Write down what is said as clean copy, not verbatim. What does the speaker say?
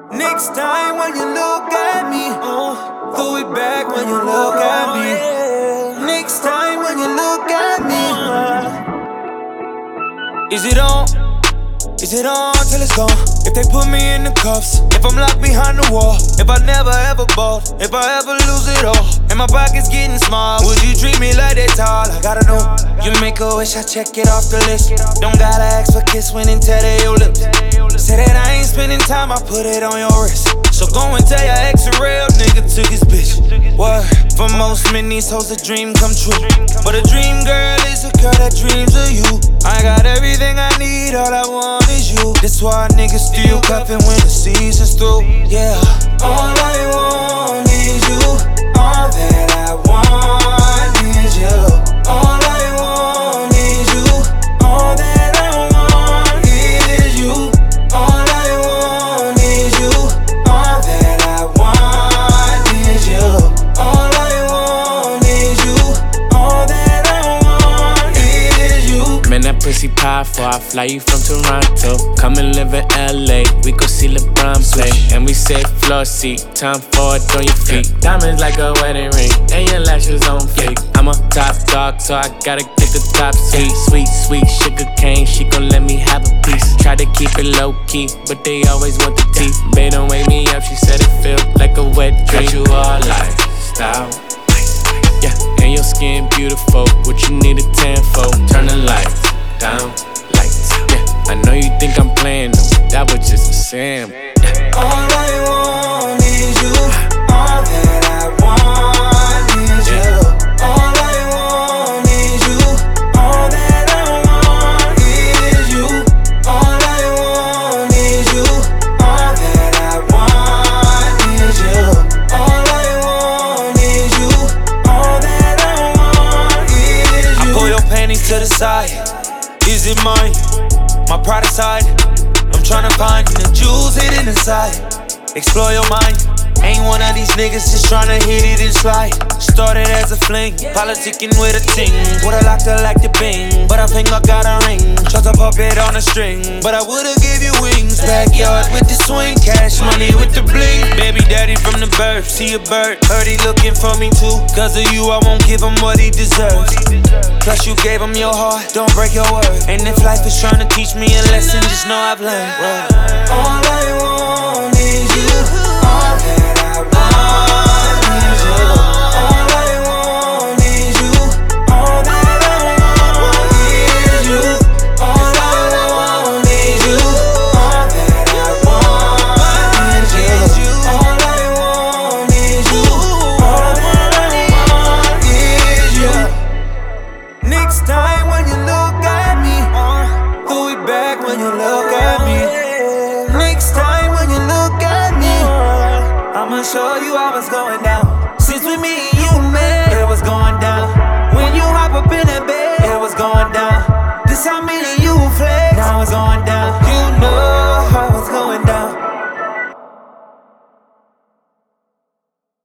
Next time when you look at me, throw it back when you look at me. Next time when you look at me, is it on? Is it on till it's gone? If they put me in the cuffs, if I'm locked behind the wall, if I never ever bought, if I ever lose it all, and my pocket's getting small, would you treat me like that tall? I gotta know. You make a wish, I check it off the list. Don't gotta ask for kiss when and tell they your lips. Say that I ain't spending time, I put it on your wrist. So go and tell your ex a real nigga took his bitch. What? For most men, these hoes a dream come true, but a dream girl is a girl that dreams of you. I got everything I need, all I want is you. That's why niggas still cuffin' when the season's through. Yeah. All I want is you. All that I want is you. All I want is you. All that I want is you. All I want is you. All that I want is you. All I want is you. All that I want is you. Man, that pussy powerful, I fly you from Toronto. Come and live in LA, we go see LeBron play. And we sit floor seat, time for it on your feet. Diamonds like a wedding ring, and your lashes on fake. I'm a top dog, so I gotta get the top seat. Sweet, sweet sugar cane, she gon' let me have a piece. Try to keep it low key, but they always want the tea. Babe, don't wake me up, she said it feel like a wet dream. Got you all lifestyle, yeah, and your skin beautiful. What you need a tan for? Turn the lights down, lights, yeah. I know you think I'm playing them, that was just a sim. Yeah. All I want is you. All that I want is you. All I want is you. All that I want is you. All I want is you. All that I want is you. All I want is you. All that I want is you. I pull your panties to the side. Is it mine? My pride aside, I'm tryna find the jewels hidden inside. Explore your mind. Ain't one of these niggas just tryna hit it and slide. Started as a fling, politicking with a ting. Would've locked her like the Bing, but I think I got a ring. Tried to pop it on a string, but I would've gave you wings. Backyard with the swing, cash money with the bling. Baby daddy from the birth, see a bird. Heard he looking for me too. Cause of you, I won't give him what he deserves. Plus you gave him your heart, don't break your word. And if life is trying to teach me a lesson, just know I've learned. All I want is you. All that I want is you. All I want is you. All that I want is you. All I want is you. All that I want is you. All I want is you. All that I want is you. Next time when you look at me, throw it back when you look at me. Next time when you look at me, I'ma show you how it's going down. Since with me and you, man, it was going down. When you hop up in that bed, it was going down. This how me